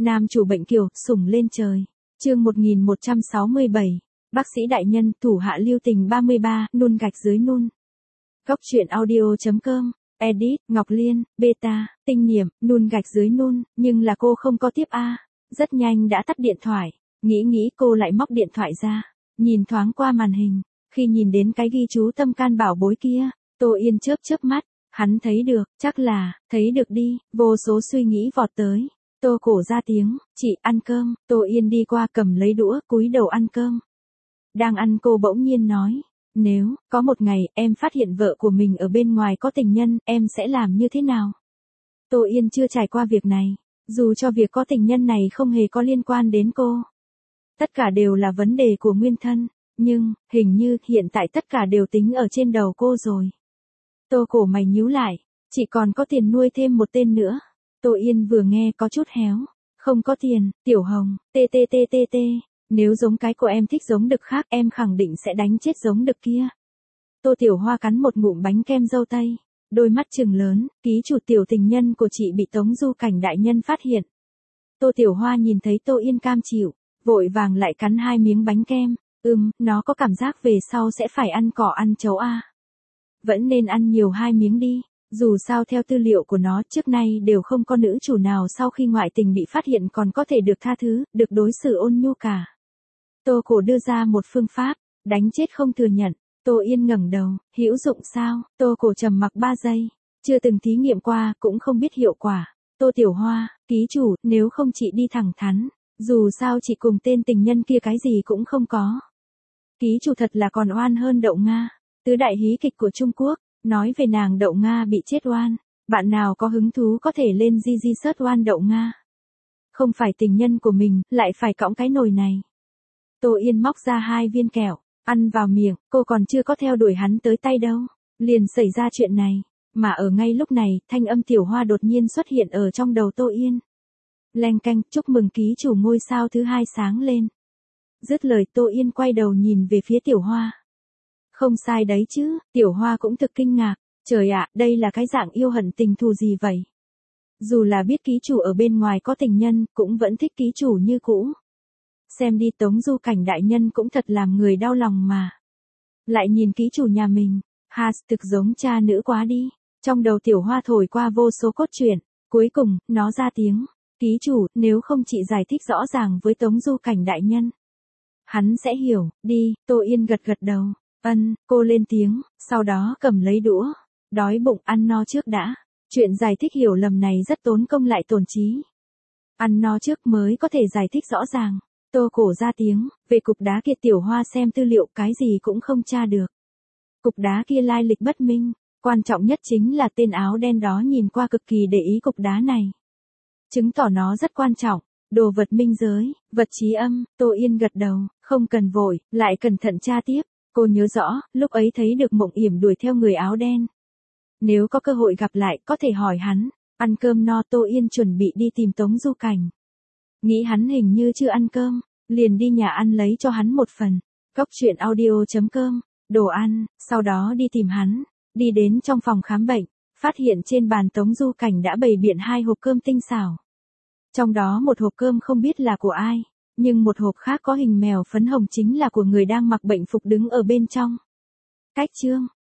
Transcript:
Nam chủ bệnh kiều, sủng lên trời. Chương 1167. Bác sĩ đại nhân, thủ hạ lưu tình 33, nun gạch dưới nun. Góc truyện audio.com. Edit, Ngọc Liên, Beta, Tinh Niệm, nun gạch dưới nun, nhưng là cô không có tiếp a. Rất nhanh đã tắt điện thoại, nghĩ cô lại móc điện thoại ra, nhìn thoáng qua màn hình, khi nhìn đến cái ghi chú tâm can bảo bối kia, Tô Yên chớp mắt, hắn thấy được, chắc là, thấy được đi, vô số suy nghĩ vọt tới. Tô cổ ra tiếng, chị ăn cơm, Tô Yên đi qua cầm lấy đũa, cúi đầu ăn cơm. Đang ăn cô bỗng nhiên nói, nếu có một ngày em phát hiện vợ của mình ở bên ngoài có tình nhân, em sẽ làm như thế nào? Tô Yên chưa trải qua việc này, dù cho việc có tình nhân này không hề có liên quan đến cô. Tất cả đều là vấn đề của nguyên thân, nhưng, hình như hiện tại tất cả đều tính ở trên đầu cô rồi. Tô cổ mày nhíu lại, chị còn có tiền nuôi thêm một tên nữa. Tô Yên vừa nghe có chút héo, không có tiền, Tiểu Hồng, ttt, nếu giống cái của em thích giống đực khác em khẳng định sẽ đánh chết giống đực kia. Tô Tiểu Hoa cắn một ngụm bánh kem dâu tây, đôi mắt trừng lớn, ký chủ tiểu tình nhân của chị bị Tống Du Cảnh đại nhân phát hiện. Tô Tiểu Hoa nhìn thấy Tô Yên cam chịu, vội vàng lại cắn 2 miếng bánh kem, nó có cảm giác về sau sẽ phải ăn cỏ ăn chấu a. Vẫn nên ăn nhiều 2 miếng đi. Dù sao theo tư liệu của nó trước nay đều không có nữ chủ nào sau khi ngoại tình bị phát hiện còn có thể được tha thứ, được đối xử ôn nhu cả. Tô cổ đưa ra một phương pháp, đánh chết không thừa nhận. Tô Yên ngẩng đầu, hữu dụng sao? Tô cổ trầm mặc 3 giây, chưa từng thí nghiệm qua, cũng không biết hiệu quả. Tô Tiểu Hoa, ký chủ, nếu không chị đi thẳng thắn, dù sao chị cùng tên tình nhân kia cái gì cũng không có. Ký chủ thật là còn oan hơn Đậu Nga, tứ đại hí kịch của Trung Quốc. Nói về nàng Đậu Nga bị chết oan, bạn nào có hứng thú có thể lên GG search oan Đậu Nga. Không phải tình nhân của mình, lại phải cõng cái nồi này. Tô Yên móc ra 2 viên kẹo, ăn vào miệng, cô còn chưa có theo đuổi hắn tới tay đâu. Liền xảy ra chuyện này, mà ở ngay lúc này, thanh âm Tiểu Hoa đột nhiên xuất hiện ở trong đầu Tô Yên. Leng canh, chúc mừng ký chủ ngôi sao thứ 2 sáng lên. Dứt lời Tô Yên quay đầu nhìn về phía Tiểu Hoa. Không sai đấy chứ, Tiểu Hoa cũng thực kinh ngạc, trời ạ, đây là cái dạng yêu hận tình thù gì vậy? Dù là biết ký chủ ở bên ngoài có tình nhân, cũng vẫn thích ký chủ như cũ. Xem đi Tống Du Cảnh đại nhân cũng thật làm người đau lòng mà. Lại nhìn ký chủ nhà mình, thực giống cha nữ quá đi. Trong đầu Tiểu Hoa thổi qua vô số cốt truyện, cuối cùng, nó ra tiếng, ký chủ, nếu không chị giải thích rõ ràng với Tống Du Cảnh đại nhân. Hắn sẽ hiểu, đi, Tô Yên gật đầu. Cô lên tiếng, sau đó cầm lấy đũa. Đói bụng ăn no trước đã. Chuyện giải thích hiểu lầm này rất tốn công lại tổn trí. Ăn no trước mới có thể giải thích rõ ràng. Tô cổ ra tiếng, về cục đá kia Tiểu Hoa xem tư liệu cái gì cũng không tra được. Cục đá kia lai lịch bất minh, quan trọng nhất chính là tên áo đen đó nhìn qua cực kỳ để ý cục đá này. Chứng tỏ nó rất quan trọng, đồ vật minh giới, vật trí âm, Tô Yên gật đầu, không cần vội, lại cẩn thận tra tiếp. Cô nhớ rõ, lúc ấy thấy được Mộng Yểm đuổi theo người áo đen. Nếu có cơ hội gặp lại, có thể hỏi hắn. Ăn cơm no Tô Yên chuẩn bị đi tìm Tống Du Cảnh. Nghĩ hắn hình như chưa ăn cơm, liền đi nhà ăn lấy cho hắn một phần. Góc truyện audio.com, đồ ăn, sau đó đi tìm hắn. Đi đến trong phòng khám bệnh, phát hiện trên bàn Tống Du Cảnh đã bày biện 2 hộp cơm tinh xảo. Trong đó một hộp cơm không biết là của ai. Nhưng một hộp khác có hình mèo phấn hồng chính là của người đang mặc bệnh phục đứng ở bên trong. Cách chương,